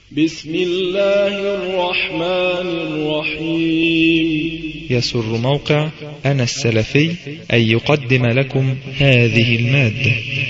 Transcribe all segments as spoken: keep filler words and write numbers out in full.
بسم الله الرحمن الرحيم. يسر موقع أنا السلفي أن يقدم لكم هذه المادة.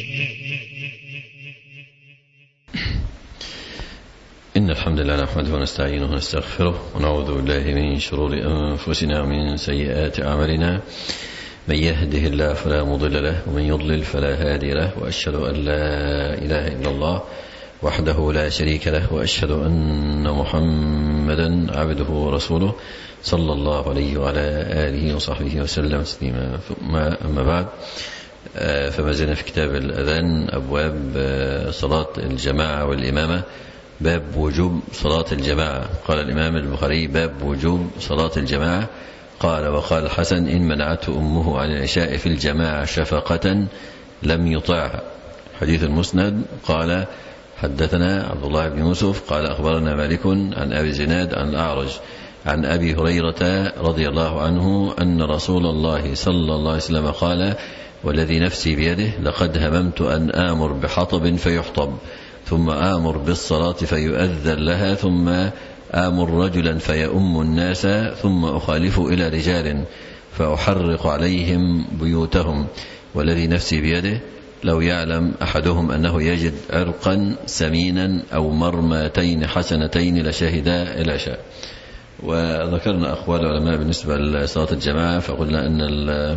إن الحمد لله نحمده ونستعينه ونستغفره ونعوذ بالله من شرور أنفسنا ومن سيئات أعمالنا. من يهده الله فلا مضل له ومن يضلل فلا هادي له، وأشهد أن لا إله إلا الله وحده لا شريك له، وأشهد أن محمدا عبده ورسوله صلى الله عليه وعلى آله وصحبه وسلم تسليما. أما بعد، فما زلنا في كتاب الأذان، أبواب صلاة الجماعة والإمامة. باب وجوب صلاة الجماعة. قال الإمام البخاري: باب وجوب صلاة الجماعة. قال: وقال الحسن: إن منعته أمه عن العشاء في الجماعة شفقة لم يطعها. حديث المسند. قال: حدثنا عبد الله بن يوسف قال: أخبرنا مالك عن أبي زناد عن الأعرج عن أبي هريرة رضي الله عنه أن رسول الله صلى الله عليه وسلم قال: والذي نفسي بيده لقد هممت أن آمر بحطب فيحطب، ثم آمر بالصلاة فيؤذن لها، ثم آمر رجلا فيؤم الناس، ثم أخالف إلى رجال فأحرق عليهم بيوتهم، والذي نفسي بيده لو يعلم أحدهم أنه يجد عرقا سمينا أو مرمتين حسنتين لشهدا العشاء. وذكرنا أقوال العلماء بالنسبة لصلاة الجماعة، فقلنا أن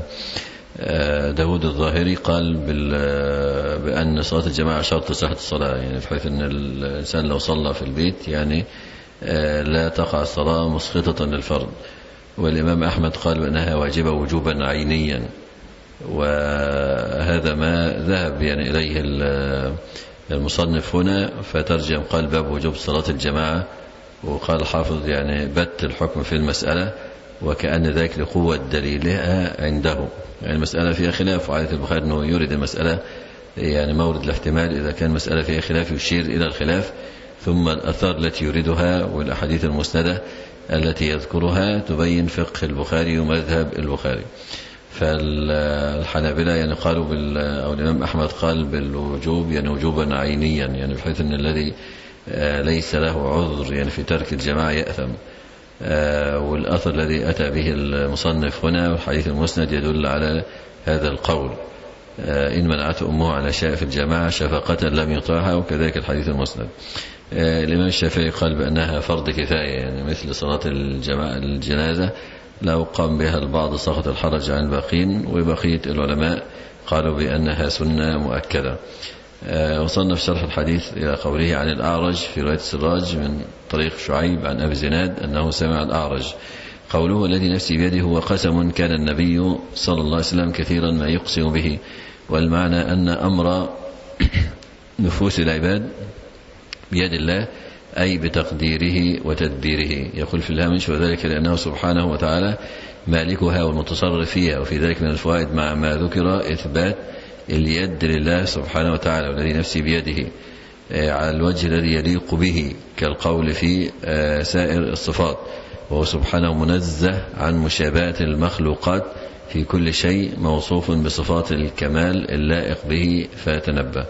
داود الظاهري قال بأن صلاة الجماعة شرط صحة الصلاة، يعني بحيث أن الإنسان لو صلى في البيت يعني لا تقع الصلاة مسقطة للفرض. والإمام أحمد قال بأنها واجبة وجوبا عينيا، وهذا ما ذهب يعني إليه المصنف هنا، فترجم قال: باب وجوب صلاة الجماعة. وقال الحافظ يعني بت الحكم في المسألة، وكأن ذلك لقوة دليلها عنده. يعني المسألة فيها خلاف، وعادة البخاري أنه يريد المسألة يعني مورد الاحتمال، إذا كان مسألة فيها خلاف يشير إلى الخلاف، ثم الأثار التي يريدها والأحاديث المسندة التي يذكرها تبين فقه البخاري ومذهب البخاري. فالحنابلة يعني قالوا بال أو الإمام أحمد قال بالوجوب يعني وجوبا عينيا، يعني بحيث أن الذي ليس له عذر يعني في ترك الجماعة يأثم. والأثر الذي أتى به المصنف هنا والحديث المسند يدل على هذا القول: إن منعته أمه على شيء في الجماعة شفقة لم يطعها، وكذلك الحديث المسند. الإمام الشافعي قال بأنها فرض كفاية، يعني مثل صلاة الجماعة الجنازة لو قام بها البعض سقط الحرج عن الباقين، وبقية العلماء قالوا بأنها سنة مؤكدة. وصلنا في شرح الحديث إلى قوله عن الأعرج في رواية السراج من طريق شعيب عن أبي زناد أنه سمع الأعرج. قوله: الذي نفسي بيده هو قسم كان النبي صلى الله عليه وسلم كثيرا ما يقسم به. والمعنى أن أمر نفوس العباد بيد الله، أي بتقديره وتدبيره. يقول في الهامش: وذلك لأنه سبحانه وتعالى مالكها والمتصرف فيها. وفي ذلك من الفوائد مع ما ذكر إثبات اليد لله سبحانه وتعالى، والذي نفسي بيده على الوجه الذي يليق به، كالقول في سائر الصفات، وهو سبحانه منزه عن مشابهة المخلوقات في كل شيء، موصوف بصفات الكمال اللائق به فيتنبه.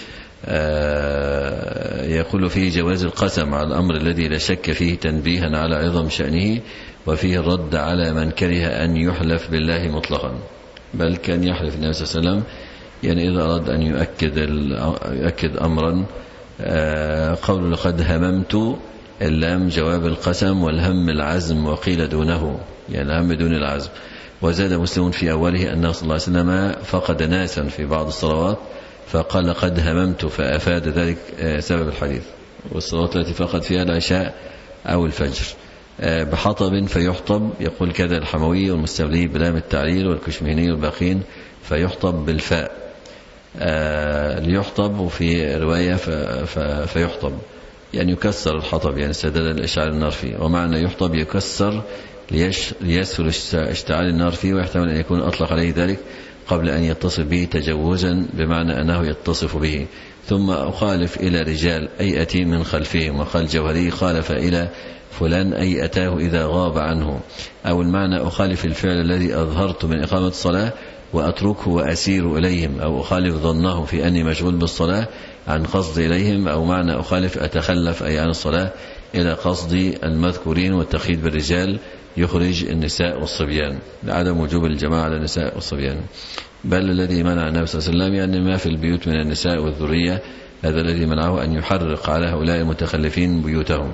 يقول فيه جواز القسم على الأمر الذي لا شك فيه تنبيها على عظم شأنه، وفيه الرد على من كره أن يحلف بالله مطلقا، بل كان يحلف النبي صلى الله عليه وسلم يعني إذا أراد أن يؤكد, يؤكد أمرا. قول لقد هممت، اللام جواب القسم، والهم العزم، وقيل دونه يعني الهم دون العزم. وزاد مسلم في أوله أنه صلى الله عليه وسلم فقد ناسا في بعض الصلوات فقال لقد هممت، فأفاد ذلك سبب الحديث. والصلوات التي فقد فيها العشاء أو الفجر. بحطب فيحطب، يقول كذا الحموي والمستولي بلام التعليل والكشمهني والباقين فيحطب بالفاء. ليحطب، وفي رواية فيحطب يعني يكسر الحطب، يعني سدد الإشعال النار فيه. ومعنى يحطب يكسر ليسهل اشتعال النار فيه، ويحتمل أن يكون أطلق عليه ذلك قبل أن يتصف به تجوزا، بمعنى أنه يتصف به. ثم أخالف إلى رجال أي أتي من خلفهم. وقال الجوهري: خالف إلى فلان أي أتاه إذا غاب عنه. أو المعنى أخالف الفعل الذي أظهرت من إقامة الصلاة وأتركه وأسير إليهم، أو أخالف ظنه في أني مشغول بالصلاة عن قصد إليهم، أو معنى أخالف أتخلف أي عن الصلاة إلى قصد المذكورين، والتقييد بالرجال يخرج النساء والصبيان لعدم وجوب الجماعة على النساء والصبيان. بل الذي منع النبي صلى الله عليه وسلم يعني ما في البيوت من النساء والذرية، هذا الذي منعه أن يحرق على هؤلاء المتخلفين بيوتهم.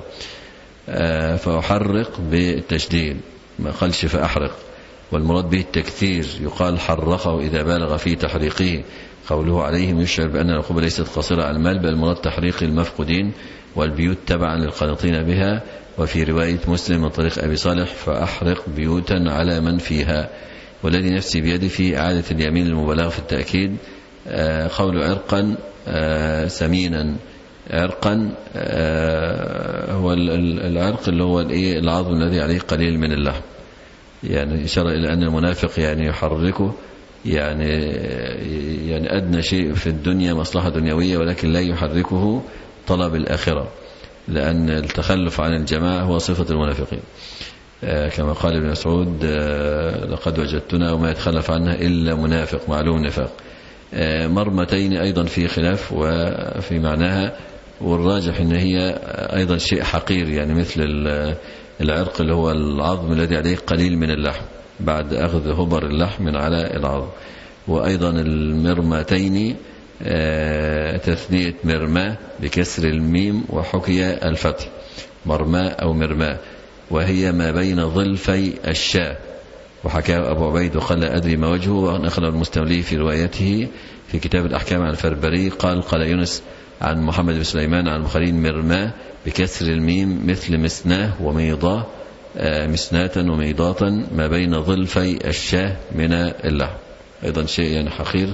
فأحرق بالتشديد، ما قالش فأحرق، والمراد به التكثير، يقال حرقه إذا بالغ في تحريقه. قوله عليهم يشعر بأن العقوبة ليست قصيرة على المال، بل المراد تحريق المفقودين والبيوت تبعا للقانطين بها. وفي رواية مسلم من طريق أبي صالح فأحرق بيوتا على من فيها. والذي نفسي بيده في إعادة اليمين المبالغة في التأكيد. قول عرقا سمينا، عرقا هو العرق اللي هو العظم الذي عليه قليل من اللحم، يعني إشارة إلى أن المنافق يعني يحركه يعني يعني أدنى شيء في الدنيا مصلحة دنيوية، ولكن لا يحركه طلب الآخرة، لأن التخلف عن الجماعة هو صفة المنافقين. كما قال ابن مسعود لقد وجدتنا وما يتخلف عنها إلا منافق معلوم نفاق. مرمتين أيضا في خلاف وفي معناها، والراجح إن هي أيضا شيء حقير، يعني مثل العرق اللي هو العظم الذي عليه قليل من اللحم بعد أخذ هبر اللحم من على العظم. وأيضا المرمتين تثنية مرمى بكسر الميم وحكي الفتح، مرمى أو مرمى، وهي ما بين ظلفي الشاة. وحكى أبو عبيد وقال لا أدري ما وجهه، ونقل المستملي في روايته في كتاب الأحكام عن الفربري قال قال يونس عن محمد بن سليمان عن البخاري مرمى بكسر الميم مثل مسناه وميضاه، مسناة وميضاة ما بين ظلفي الشاة من اللحم، أيضا شيء يعني حقير.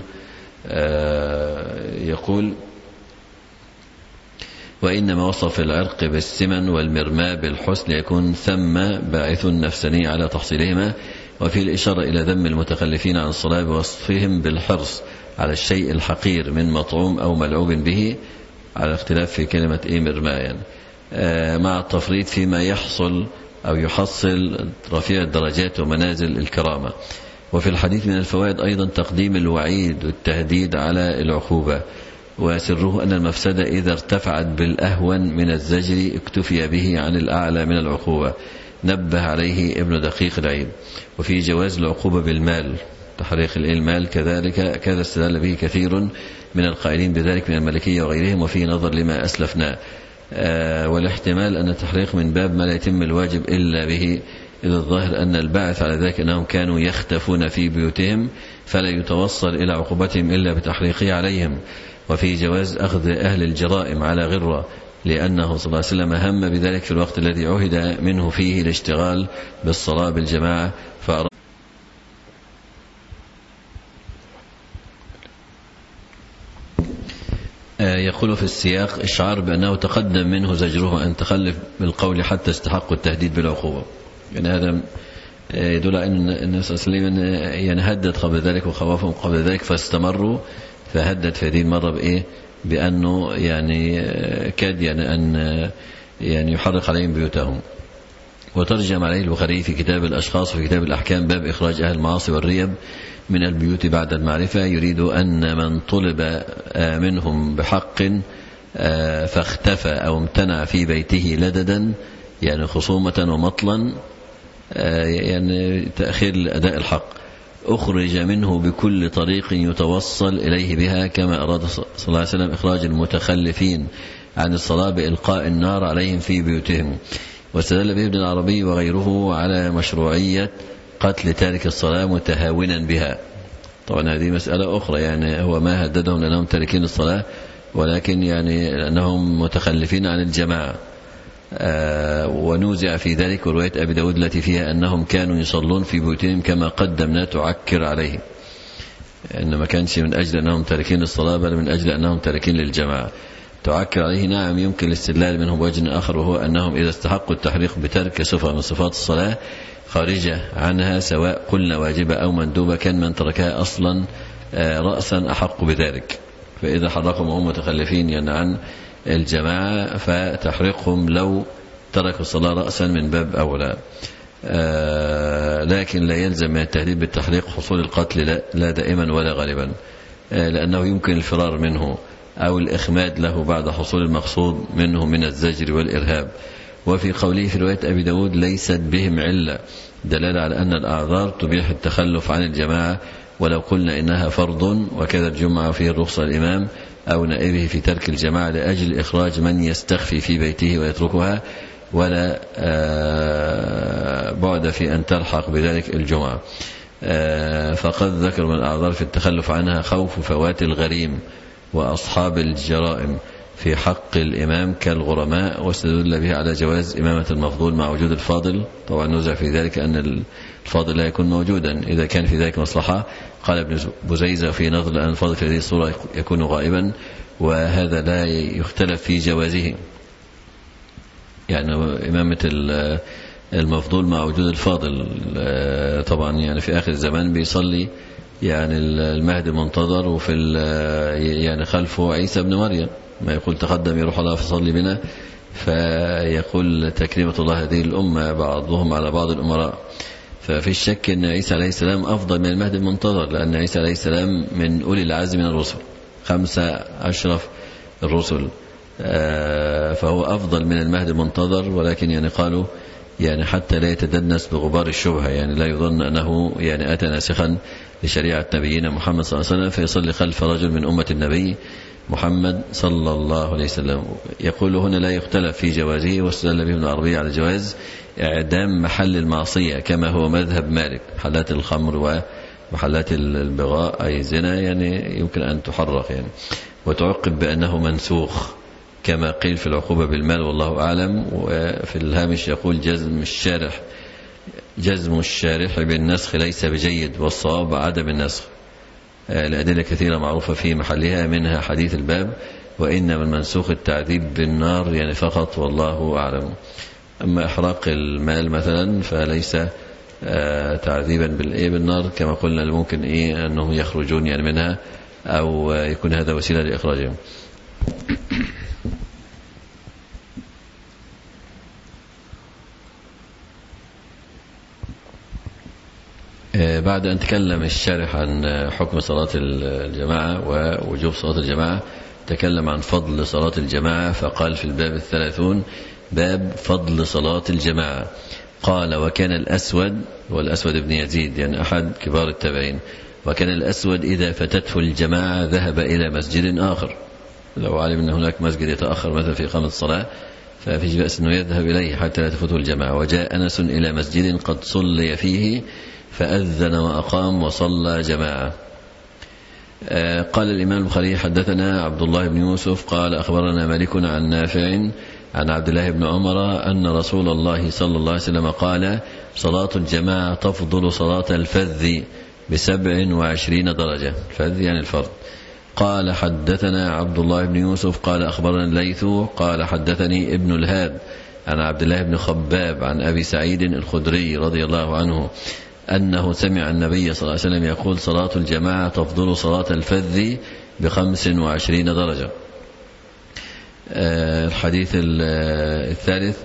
يقول وإنما وصف العرق بالسمن والمرمى بالحسن ليكون ثم باعث نفسني على تحصيلهما. وفي الإشارة إلى ذم المتخلفين عن الصلاة بوصفهم بالحرص على الشيء الحقير من مطعوم أو ملعوب به، على اختلاف في كلمة إيه مرمى يعني، مع التفريط فيما يحصل أو يحصل رفيع الدرجات ومنازل الكرامة. وفي الحديث من الفوائد أيضا تقديم الوعيد والتهديد على العقوبة، وسره أن المفسدة إذا ارتفعت بالأهون من الزجر اكتفي به عن الأعلى من العقوبة، نبه عليه ابن دقيق العيد. وفي جواز العقوبة بالمال، تحريق المال كذلك كذا استدل به كثير من القائلين بذلك من المالكية وغيرهم، وفي نظر لما أسلفنا. آه والاحتمال أن التحريق من باب ما لا يتم الواجب إلا به، إذ الظاهر أن الباعث على ذلك أنهم كانوا يختفون في بيوتهم فلا يتوصل إلى عقوبتهم إلا بتحريقه عليهم. وفي جواز أخذ أهل الجرائم على غرة، لأنه صلى الله عليه وسلم هم بذلك في الوقت الذي عهد منه فيه الاشتغال بالصلاة بالجماعة. فأرى يقول في السياق إشعار بأنه تقدم منه زجره أن تخلف بالقول حتى استحق التهديد بالعقوبة، يعني هذا يدل على أن النبي صلى الله عليه وسلم يعني هدد قبل ذلك وخوفهم قبل ذلك فاستمروا، فهدد في هذه المرة بإيه؟ بأنه يعني كاد يعني أن يعني يحرق عليهم بيوتهم. وترجم عليه البخاري في كتاب الأشخاص في كتاب الأحكام باب إخراج أهل المعاصي والريب من البيوت بعد المعرفة، يريد أن من طلب منهم بحق فاختفى أو امتنع في بيته لددا يعني خصومة ومطلا يعني تأخير أداء الحق، أخرج منه بكل طريق يتوصل إليه بها، كما أراد صلى الله عليه وسلم إخراج المتخلفين عن الصلاة بإلقاء النار عليهم في بيوتهم. واستدل به ابن العربي وغيره على مشروعية قتل تارك الصلاة متهاونا بها. طبعا هذه مسألة أخرى، يعني هو ما هددهم لأنهم تاركين الصلاة، ولكن يعني أنهم متخلفين عن الجماعة. آه ونوزع في ذلك رواية أبي داود التي فيها أنهم كانوا يصلون في بيوتهم كما قدمنا تعكر عليهم، إنما كانش من أجل أنهم تاركين الصلاة بل من أجل أنهم تاركين للجماعة. تعكر عليه نعم يمكن الاستدلال منهم بوجه آخر، وهو أنهم إذا استحقوا التحريق بترك صفة من صفات الصلاة خارجة عنها سواء قلنا واجبة أو مندوبة كان من تركها أصلا رأسا أحق بذلك، فإذا حرقهم هم متخلفين يعني عن الجماعة فتحرقهم لو تركوا الصلاة رأسا من باب أولى. لكن لا يلزم من التهديد بالتحريق حصول القتل لا دائما ولا غالبا، لأنه يمكن الفرار منه أو الإخماد له بعد حصول المقصود منه من الزجر والإرهاب. وفي قوله في رواية أبي داود ليست بهم علة دلالة على أن الأعذار تبيح التخلف عن الجماعة ولو قلنا إنها فرض، وكذا الجمعة فيه الرخصة الإمام أو نائبه في ترك الجماعة لأجل إخراج من يستخفي في بيته ويتركها، ولا بعد في أن تلحق بذلك الجمعة. فقد ذكر من الأعذار في التخلف عنها خوف فوات الغريم وأصحاب الجرائم في حق الإمام كالغرماء، واستدل به على جواز إمامة المفضول مع وجود الفاضل. طبعا نزع في ذلك أن الفاضل لا يكون موجودا إذا كان في ذلك مصلحة. قال ابن بزيزة في نظر أن الفاضل في هذه الصورة يكون غائبا، وهذا لا يختلف في جوازه، يعني إمامة المفضول مع وجود الفاضل. طبعا يعني في آخر الزمان بيصلي يعني المهدي منتظر، وفي يعني خلفه عيسى بن مريم، ما يقول تقدم يروح الله فصلي بنا، فيقول تكريمة الله هذه الأمة بعضهم على بعض الأمراء. ففي الشك أن عيسى عليه السلام أفضل من المهدي المنتظر، لأن عيسى عليه السلام من أولي العزم من الرسل، خمسة أشرف الرسل، فهو أفضل من المهدي المنتظر. ولكن يعني قالوا يعني حتى لا يتدنس بغبار الشبهة، يعني لا يظن أنه يعني أتى ناسخا لشريعة نبينا محمد صلى الله عليه وسلم فيصلي خلف رجل من أمة النبي محمد صلى الله عليه وسلم. يقول هنا لا يختلف في جوازه، واستدل به ابن العربي على جواز إعدام محل المعصية كما هو مذهب مالك. محلات الخمر ومحلات البغاء أي زنا يعني يمكن أن تحرق يعني، وتعقب بأنه منسوخ كما قيل في العقوبة بالمال والله أعلم. وفي الهامش يقول جزم الشارح جزم الشارح بالنسخ ليس بجيد، والصواب عدم النسخ. الأدلة كثيرة معروفة في محلها، منها حديث الباب وإنما المنسوخ التعذيب بالنار يعني فقط، والله أعلم. أما إحراق المال مثلا فليس تعذيبا بالنار كما قلنا، ممكن إيه أنهم يخرجون يعني منها أو يكون هذا وسيلة لإخراجهم. بعد أن تكلم الشارح عن حكم صلاة الجماعة ووجوب صلاة الجماعة، تكلم عن فضل صلاة الجماعة، فقال في الباب الثلاثون باب فضل صلاة الجماعة. قال وكان الأسود والأسود بن يزيد يعني أحد كبار التابعين، وكان الأسود إذا فتته الجماعة ذهب إلى مسجد آخر، لو علم أن هناك مسجد يتأخر مثلا في إقامة الصلاة ففيش بأس أنه يذهب إليه حتى لا تفوته الجماعة. وجاء أنس إلى مسجد قد صلي فيه فأذن وأقام وصلى جماعة. قال الإمام البخاري حدثنا عبد الله بن يوسف قال أخبرنا مالك عن نافع عن عبد الله بن عمر أن رسول الله صلى الله عليه وسلم قال صلاة الجماعة تفضل صلاة الفذ بسبع وعشرين درجة. الفذ يعني الفرد. قال حدثنا عبد الله بن يوسف قال أخبرنا الليث قال حدثني ابن الهاد عن عبد الله بن خباب عن أبي سعيد الخدري رضي الله عنه أنه سمع النبي صلى الله عليه وسلم يقول صلاة الجماعة تفضل صلاة الفذ بخمس وعشرين درجة. الحديث الثالث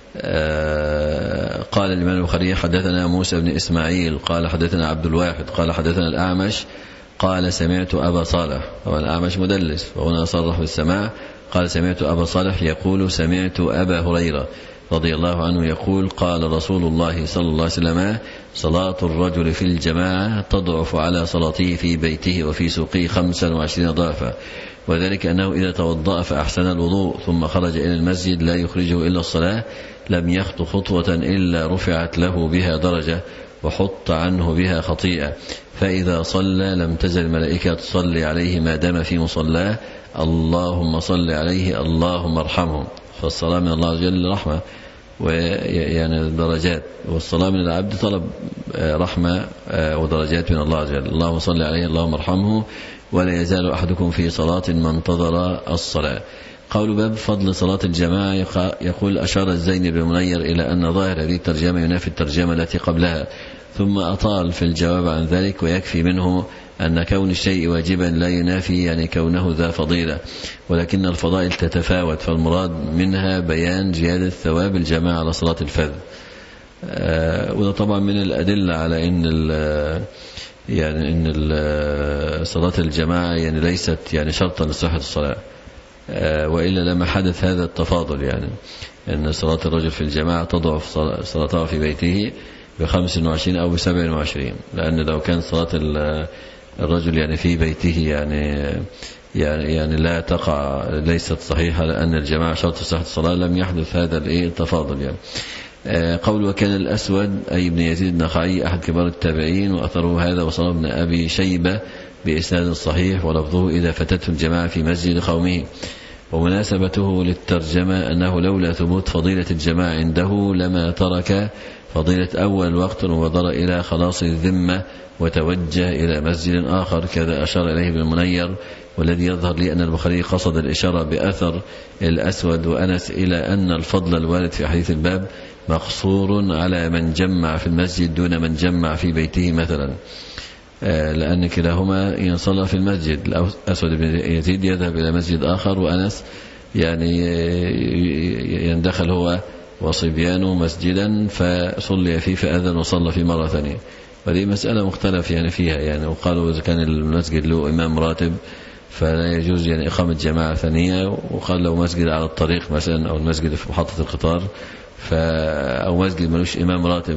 قال الإمام البخاري حدثنا موسى بن إسماعيل قال حدثنا عبد الواحد قال حدثنا الأعمش قال سمعت أبا صالح، طبعا الأعمش مدلس وهنا صرح بالسماع، قال سمعت أبا صالح يقول سمعت أبا هريرة رضي الله عنه يقول قال رسول الله صلى الله عليه وسلم صلاة الرجل في الجماعة تضعف على صلاته في بيته وفي سوقه خمسا وعشرين ضعفا، وذلك أنه إذا توضأ فأحسن الوضوء ثم خرج إلى المسجد لا يخرجه إلا الصلاة لم يخط خطوة إلا رفعت له بها درجة وحط عنه بها خطيئة، فإذا صلى لم تزل الملائكة تصلي عليه ما دام في مصلاه اللهم صل عليه اللهم ارحمه. فالصلاة من الله عز وجل رحمة ويعني درجات، والصلاة من العبد طلب رحمة ودرجات من الله عز وجل. اللهم صل عليه اللهم ارحمه ولا يزال أحدكم في صلاة ما انتظر الصلاة. قول باب فضل صلاة الجماعة يقول أشار الزيني بن منير إلى أن ظاهر هذه الترجمة ينافي الترجمة التي قبلها، ثم أطال في الجواب عن ذلك، ويكفي منه أن كون الشيء واجبا لا ينافي يعني كونه ذا فضيلة، ولكن الفضائل تتفاوت، فالمراد منها بيان زيادة ثواب الجماعة على صلاة الفذ. آه وده طبعا من الأدلة على أن يعني إن صلاة الجماعة يعني ليست يعني شرطا لصحة الصلاة، وإلا لما حدث هذا التفاضل، يعني أن صلاة الرجل في الجماعة تضعف صلاته في بيته بخمس وعشرين أو بسبع وعشرين، لأن لو كان صلاة الرجل يعني في بيته يعني يعني يعني لا تقع ليست صحيحة، لأن الجماعة شرط صحة الصلاة، لم يحدث هذا التفاضل. يعني قول وكان الأسود أي ابن يزيد النخعي أحد كبار التابعين، وأثره هذا وصل ابن أبي شيبة بإسناد صحيح، ولفظه إذا فتته الجماعة في مسجد قومه. ومناسبته للترجمة أنه لولا ثبوت فضيلة الجماعة عنده لما ترك فضيلة أول وقت وبادر إلى خلاص الذمة وتوجه إلى مسجد آخر، كذا أشار إليه ابن المنير. والذي يظهر لي أن البخاري قصد الإشارة بأثر الأسود وأنس إلى أن الفضل الوارد في حديث الباب مقصور على من جمع في المسجد دون من جمع في بيته مثلا، لأن كلاهما ينصلى في المسجد. الأسود بن يزيد يذهب إلى مسجد آخر، وأنس يعني يندخل هو وصبيانه مسجدا فصلي فيه فأذن وصلى في مرة ثانية. فدي مسألة مختلف يعني فيها، يعني وقالوا إذا كان المسجد له إمام راتب فلا يجوز يعني إقامة جماعة ثانية، وقال لو مسجد على الطريق مثلا أو المسجد في محطة القطار أو مسجد ملوش إمام راتب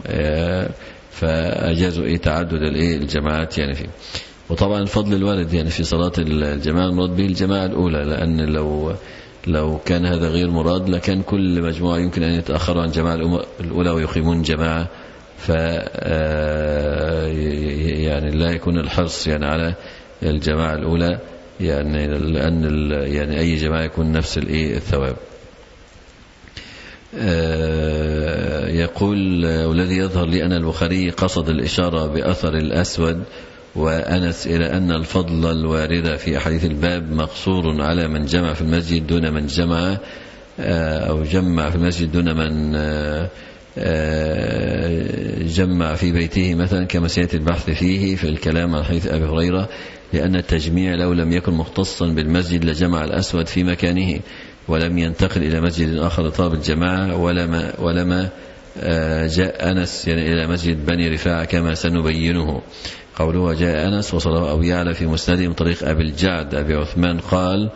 فأجازوا إيه تعدد الإيه الجماعات يعني فيه. وطبعا الفضل الوارد يعني في صلاة الجماعة المراد به الجماعة الأولى، لأن لو لو كان هذا غير مراد لكان كل مجموعة يمكن أن يتأخروا عن الجماعة الأولى ويقيمون جماعة، ف يعني لا يكون الحرص يعني على الجماعة الأولى، يعني لأن يعني أي جماعة يكون نفس الإيه الثواب. يقول والذي يظهر لي أن البخاري قصد الإشارة بأثر الأسود وأنس إلى أن الفضل الوارد في أحاديث الباب مقصور على من جمع في المسجد دون من جمع أو جمع في المسجد دون من جمع في بيته مثلا، كما سيأتي البحث فيه في الكلام عن حديث أبي هريرة، لأن التجميع لو لم يكن مختصا بالمسجد لجمع الأسود في مكانه ولم ينتقل إلى مسجد آخر لطلب الجماعة، ولما, ولما جاء أنس يعني إلى مسجد بني رفاعة كما سنبينه. قوله جاء أنس وصله أبو يعلى في مسنده من طريق أبي الجعد أبي عثمان قال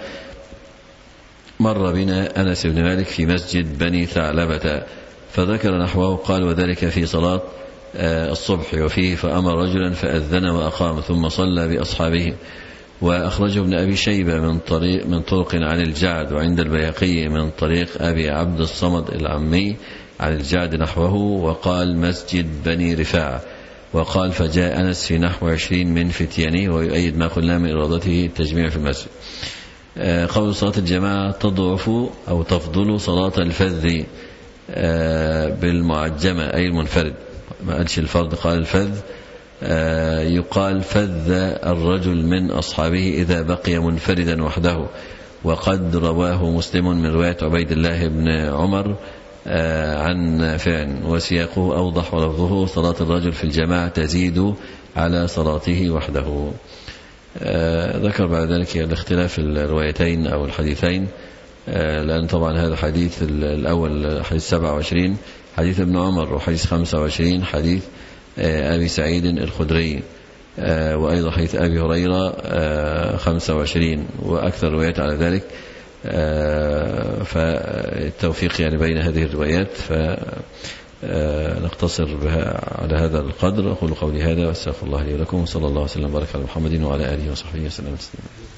مر بنا أنس بن مالك في مسجد بني ثعلبة فذكر نحوه، قال وذلك في صلاة الصبح وفيه فأمر رجلا فأذن وأقام ثم صلى بأصحابه. وأخرجه ابن أبي شيبة من طريق من طرق عن الجعد، وعند البيهقي من طريق أبي عبد الصمد العمي عن الجعد نحوه، وقال مسجد بني رفاعة، وقال فجاء أنس في نحو عشرين من فتيانه، ويؤيد ما قلنا من إرادته التجميع في المسجد. قول صلاة الجماعة تضعف أو تفضل صلاة الفذ بالمعجمة أي المنفرد، ما قالش الفرد قال الفذ. يقال فذ الرجل من أصحابه إذا بقي منفردا وحده، وقد رواه مسلم من رواية عبيد الله بن عمر عن فعل وسياقه أوضح، ولفظه صلاة الرجل في الجماعة تزيد على صلاته وحده. ذكر بعد ذلك الاختلاف الروايتين أو الحديثين، لأن طبعا هذا حديث الأول حديث سبعة وعشرين حديث ابن عمر، وحديث خمسة وعشرين حديث أبي سعيد الخدري، وأيضا حديث أبي هريرة خمسة وعشرين، وأكثر روايات على ذلك. فالتوفيق يعني بين هذه الروايات، فنقتصر بها على هذا القدر. أقول قولي هذا واستغفر الله لي ولكم، وصلى الله وسلم وبارك على محمد وعلى آله وصحبه وسلم.